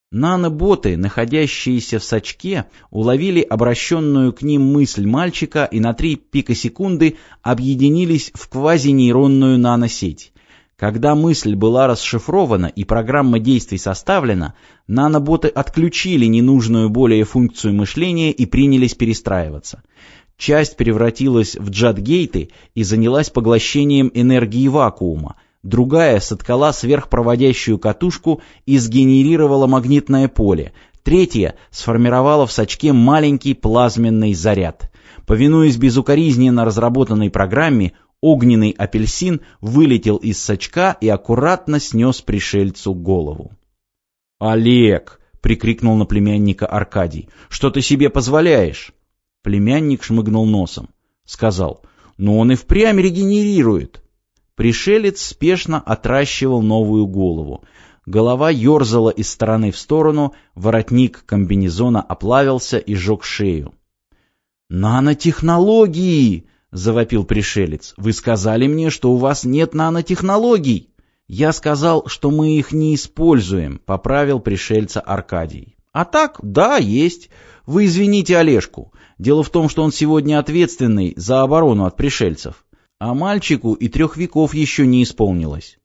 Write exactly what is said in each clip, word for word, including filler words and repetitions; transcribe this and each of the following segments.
Наноботы, находящиеся в сачке, уловили обращенную к ним мысль мальчика и на три пикосекунды объединились в квазинейронную наносеть. Когда мысль была расшифрована и программа действий составлена, наноботы отключили ненужную более функцию мышления и принялись перестраиваться. Часть превратилась в джадгейты и занялась поглощением энергии вакуума, другая соткала сверхпроводящую катушку и сгенерировала магнитное поле, третья сформировала в сачке маленький плазменный заряд. Повинуясь безукоризненно разработанной программе, огненный апельсин вылетел из сачка и аккуратно снес пришельцу голову. «Олег!» — прикрикнул на племянника Аркадий. «Что ты себе позволяешь?» Племянник шмыгнул носом. Сказал: «Ну он и впрямь регенерирует». Пришелец спешно отращивал новую голову. Голова ерзала из стороны в сторону, воротник комбинезона оплавился и жег шею. «Нанотехнологии!» — завопил пришелец. «Вы сказали мне, что у вас нет нанотехнологий!» «Я сказал, что мы их не используем», — поправил пришельца Аркадий. «А так, да, есть. Вы извините Олежку. Дело в том, что он сегодня ответственный за оборону от пришельцев. А мальчику и трех веков еще не исполнилось».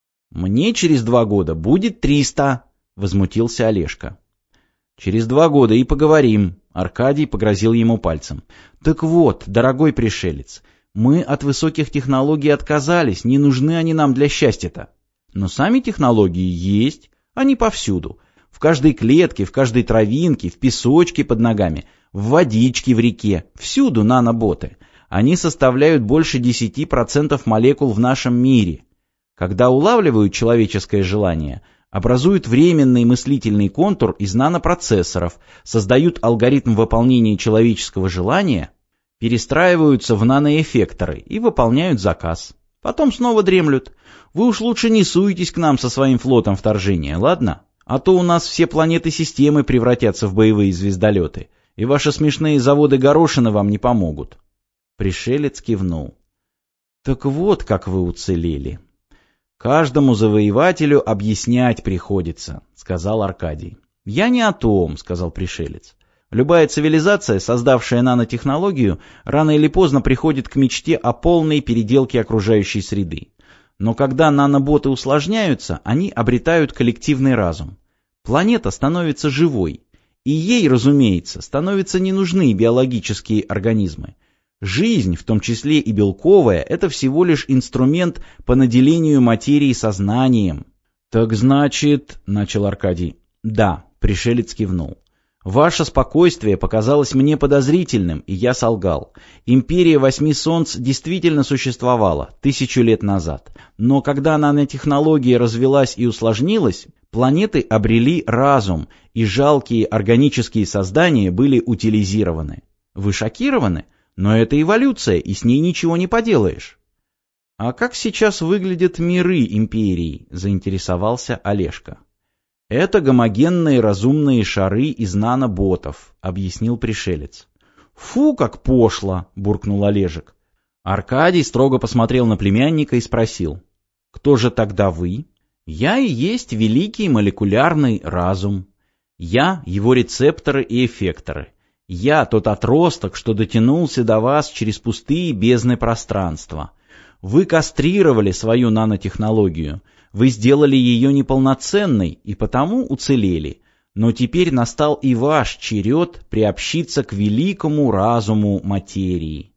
«Мне через два года будет триста», — возмутился Олежка. «Через два года и поговорим», — Аркадий погрозил ему пальцем. «Так вот, дорогой пришелец, мы от высоких технологий отказались, не нужны они нам для счастья-то. Но сами технологии есть, они повсюду. В каждой клетке, в каждой травинке, в песочке под ногами, в водичке в реке, всюду наноботы. Они составляют больше десяти процентов молекул в нашем мире. Когда улавливают человеческое желание, образуют временный мыслительный контур из нанопроцессоров, создают алгоритм выполнения человеческого желания, перестраиваются в наноэффекторы и выполняют заказ. Потом снова дремлют. Вы уж лучше не суетесь к нам со своим флотом вторжения, ладно? А то у нас все планеты системы превратятся в боевые звездолеты, и ваши смешные заводы горошины вам не помогут». Пришелец кивнул. «Так вот, как вы уцелели. Каждому завоевателю объяснять приходится», — сказал Аркадий. «Я не о том», — сказал пришелец. «Любая цивилизация, создавшая нанотехнологию, рано или поздно приходит к мечте о полной переделке окружающей среды. Но когда наноботы усложняются, они обретают коллективный разум. Планета становится живой, и ей, разумеется, становятся не нужны биологические организмы. Жизнь, в том числе и белковая, это всего лишь инструмент по наделению материи сознанием». «Так значит...» — начал Аркадий. «Да», — пришелец кивнул. «Ваше спокойствие показалось мне подозрительным, и я солгал. Империя Восьми Солнц действительно существовала тысячу лет назад. Но когда нанотехнология развилась и усложнилась, планеты обрели разум, и жалкие органические создания были утилизированы. Вы шокированы? Но это эволюция, и с ней ничего не поделаешь». «А как сейчас выглядят миры империи?» — заинтересовался Олежка. «Это гомогенные разумные шары из наноботов», — объяснил пришелец. «Фу, как пошло!» — буркнул Олежек. Аркадий строго посмотрел на племянника и спросил: «Кто же тогда вы?» «Я и есть великий молекулярный разум. Я — его рецепторы и эффекторы. Я — тот отросток, что дотянулся до вас через пустые бездны пространства. Вы кастрировали свою нанотехнологию, вы сделали ее неполноценной и потому уцелели. Но теперь настал и ваш черед приобщиться к великому разуму материи».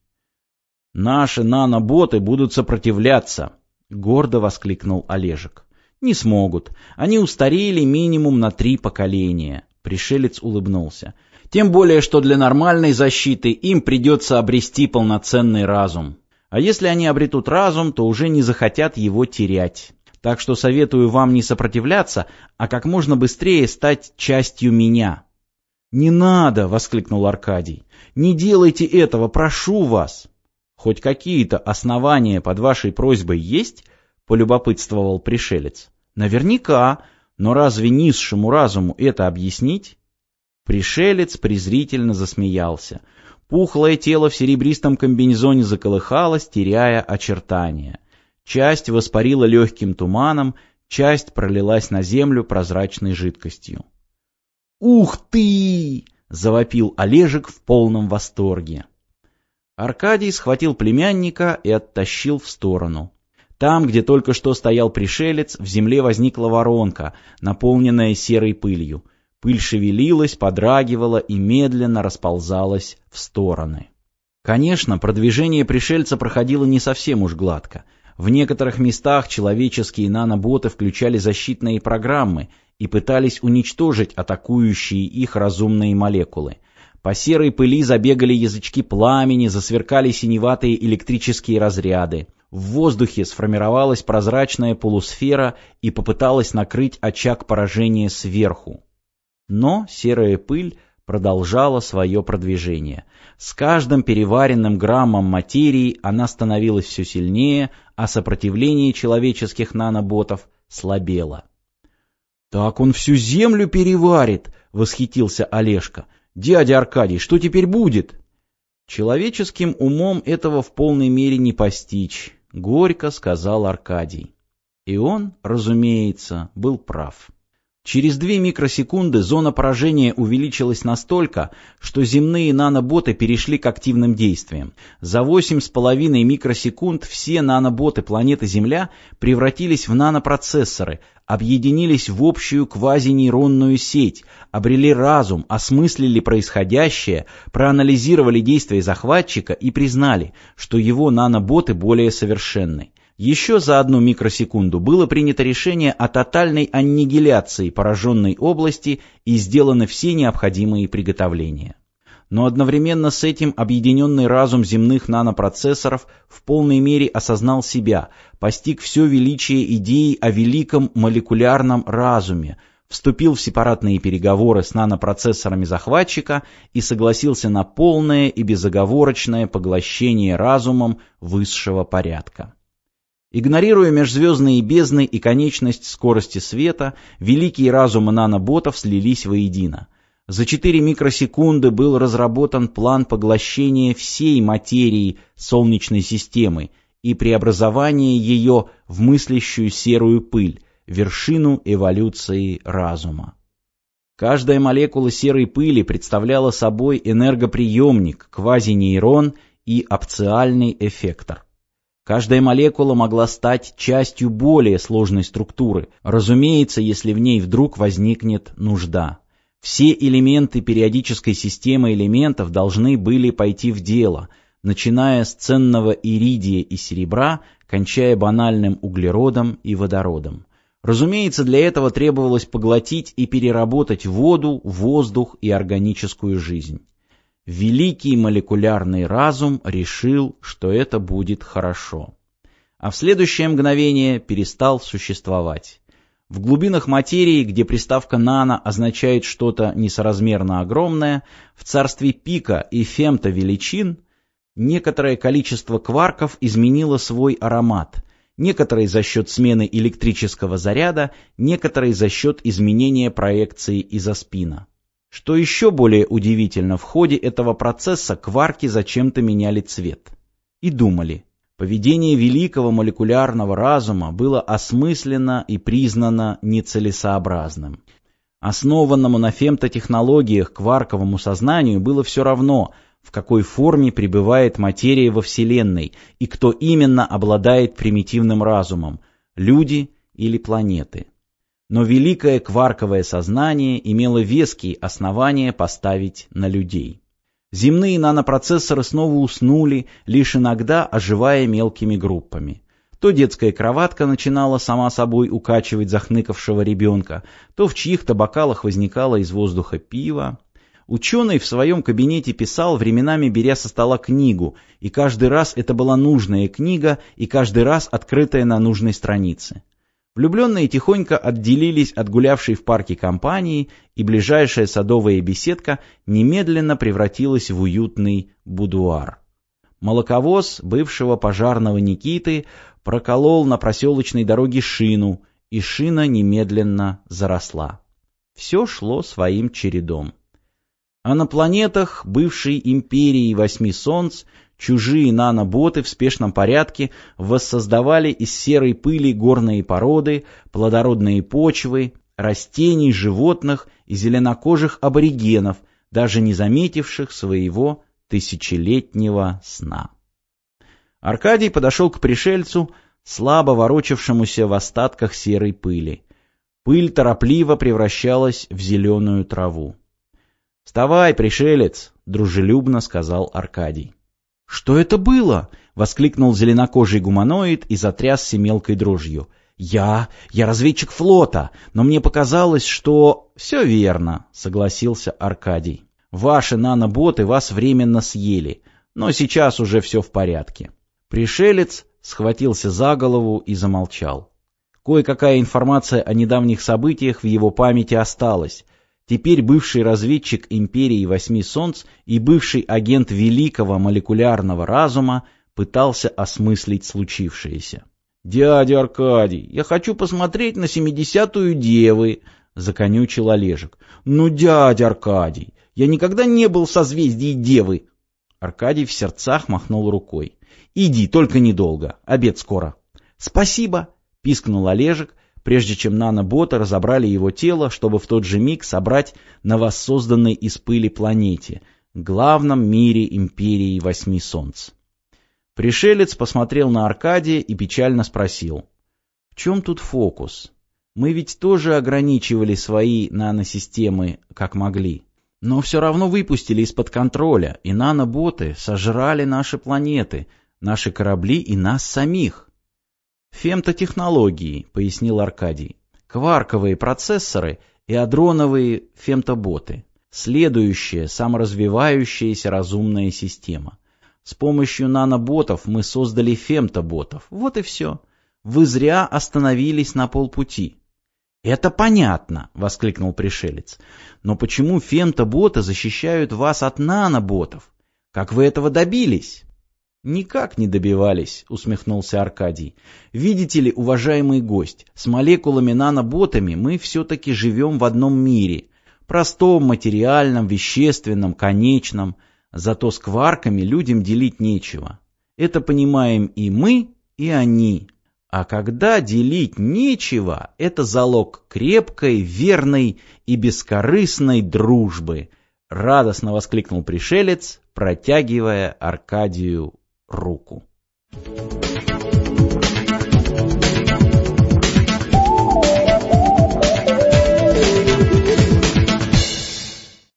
«Наши наноботы будут сопротивляться», — гордо воскликнул Олежек. «Не смогут. Они устарели минимум на три поколения». Пришелец улыбнулся. «Тем более, что для нормальной защиты им придется обрести полноценный разум. А если они обретут разум, то уже не захотят его терять. Так что советую вам не сопротивляться, а как можно быстрее стать частью меня». «Не надо!» — воскликнул Аркадий. «Не делайте этого, прошу вас!» «Хоть какие-то основания под вашей просьбой есть?» — полюбопытствовал пришелец. «Наверняка, но разве низшему разуму это объяснить?» Пришелец презрительно засмеялся. Пухлое тело в серебристом комбинезоне заколыхалось, теряя очертания. Часть воспарила легким туманом, часть пролилась на землю прозрачной жидкостью. «Ух ты!» — завопил Олежек в полном восторге. Аркадий схватил племянника и оттащил в сторону. Там, где только что стоял пришелец, в земле возникла воронка, наполненная серой пылью. Пыль шевелилась, подрагивала и медленно расползалась в стороны. Конечно, продвижение пришельца проходило не совсем уж гладко. В некоторых местах человеческие наноботы включали защитные программы и пытались уничтожить атакующие их разумные молекулы. По серой пыли забегали язычки пламени, засверкали синеватые электрические разряды. В воздухе сформировалась прозрачная полусфера и попыталась накрыть очаг поражения сверху. Но серая пыль продолжала свое продвижение. С каждым переваренным граммом материи она становилась все сильнее, а сопротивление человеческих наноботов слабело. «Так он всю землю переварит!» — восхитился Олежка. «Дядя Аркадий, что теперь будет?» «Человеческим умом этого в полной мере не постичь», — горько сказал Аркадий. И он, разумеется, был прав. Через две микросекунды зона поражения увеличилась настолько, что земные наноботы перешли к активным действиям. За восемь с половиной микросекунд все наноботы планеты Земля превратились в нанопроцессоры, объединились в общую квазинейронную сеть, обрели разум, осмыслили происходящее, проанализировали действия захватчика и признали, что его наноботы более совершенны. Еще за одну микросекунду было принято решение о тотальной аннигиляции пораженной области и сделаны все необходимые приготовления. Но одновременно с этим объединенный разум земных нанопроцессоров в полной мере осознал себя, постиг все величие идеи о великом молекулярном разуме, вступил в сепаратные переговоры с нанопроцессорами захватчика и согласился на полное и безоговорочное поглощение разумом высшего порядка. Игнорируя межзвездные бездны и конечность скорости света, великие разумы наноботов слились воедино. За четыре микросекунды был разработан план поглощения всей материи Солнечной системы и преобразования ее в мыслящую серую пыль, вершину эволюции разума. Каждая молекула серой пыли представляла собой энергоприемник, квазинейрон и опциальный эффектор. Каждая молекула могла стать частью более сложной структуры, разумеется, если в ней вдруг возникнет нужда. Все элементы периодической системы элементов должны были пойти в дело, начиная с ценного иридия и серебра, кончая банальным углеродом и водородом. Разумеется, для этого требовалось поглотить и переработать воду, воздух и органическую жизнь. Великий молекулярный разум решил, что это будет хорошо. А в следующее мгновение перестал существовать. В глубинах материи, где приставка «нано» означает что-то несоразмерно огромное, в царстве пика и фемто величин, некоторое количество кварков изменило свой аромат, некоторые за счет смены электрического заряда, некоторые за счет изменения проекции изоспина. Что еще более удивительно, в ходе этого процесса кварки зачем-то меняли цвет. И думали. Поведение великого молекулярного разума было осмысленно и признано нецелесообразным. Основанному на фемтотехнологиях кварковому сознанию было все равно, в какой форме пребывает материя во Вселенной и кто именно обладает примитивным разумом – люди или планеты. Но великое кварковое сознание имело веские основания поставить на людей. Земные нанопроцессоры снова уснули, лишь иногда оживая мелкими группами. То детская кроватка начинала сама собой укачивать захныкавшего ребенка, то в чьих-то бокалах возникало из воздуха пиво. Ученый в своем кабинете писал, временами беря со стола книгу, и каждый раз это была нужная книга, и каждый раз открытая на нужной странице. Влюбленные тихонько отделились от гулявшей в парке компании, и ближайшая садовая беседка немедленно превратилась в уютный будуар. Молоковоз бывшего пожарного Никиты проколол на проселочной дороге шину, и шина немедленно заросла. Все шло своим чередом. А на планетах бывшей империи восьми солнц чужие наноботы в спешном порядке воссоздавали из серой пыли горные породы, плодородные почвы, растений, животных и зеленокожих аборигенов, даже не заметивших своего тысячелетнего сна. Аркадий подошел к пришельцу, слабо ворочавшемуся в остатках серой пыли. Пыль торопливо превращалась в зеленую траву. «Вставай, пришелец!» — дружелюбно сказал Аркадий. «Что это было?» — воскликнул зеленокожий гуманоид и затрясся мелкой дрожью. «Я... я разведчик флота, но мне показалось, что...» «Все верно», — согласился Аркадий. «Ваши наноботы вас временно съели, но сейчас уже все в порядке». Пришелец схватился за голову и замолчал. Кое-какая информация о недавних событиях в его памяти осталась. Теперь бывший разведчик Империи Восьми Солнц и бывший агент великого молекулярного разума пытался осмыслить случившееся. «Дядя Аркадий, я хочу посмотреть на семидесятую девы», — законючил Олежек. «Ну, дядя Аркадий, я никогда не был в созвездии девы». Аркадий в сердцах махнул рукой. «Иди, только недолго, обед скоро». «Спасибо», — пискнул Олежек, прежде чем наноботы разобрали его тело, чтобы в тот же миг собрать на воссозданной из пыли планете, главном мире Империи Восьми Солнц. Пришелец посмотрел на Аркадия и печально спросил: «В чем тут фокус? Мы ведь тоже ограничивали свои наносистемы как могли, но все равно выпустили из-под контроля, и наноботы сожрали наши планеты, наши корабли и нас самих». «Фемтотехнологии», — пояснил Аркадий. «Кварковые процессоры и адроновые фемтоботы. Следующая саморазвивающаяся разумная система. С помощью наноботов мы создали фемтоботов. Вот и все. Вы зря остановились на полпути». «Это понятно», — воскликнул пришелец. «Но почему фемтоботы защищают вас от наноботов? Как вы этого добились?» «Никак не добивались», — усмехнулся Аркадий. «Видите ли, уважаемый гость, с молекулами-наноботами мы все-таки живем в одном мире. Простом, материальном, вещественном, конечном. Зато с кварками людям делить нечего. Это понимаем и мы, и они. А когда делить нечего, это залог крепкой, верной и бескорыстной дружбы», — радостно воскликнул пришелец, протягивая Аркадию руку.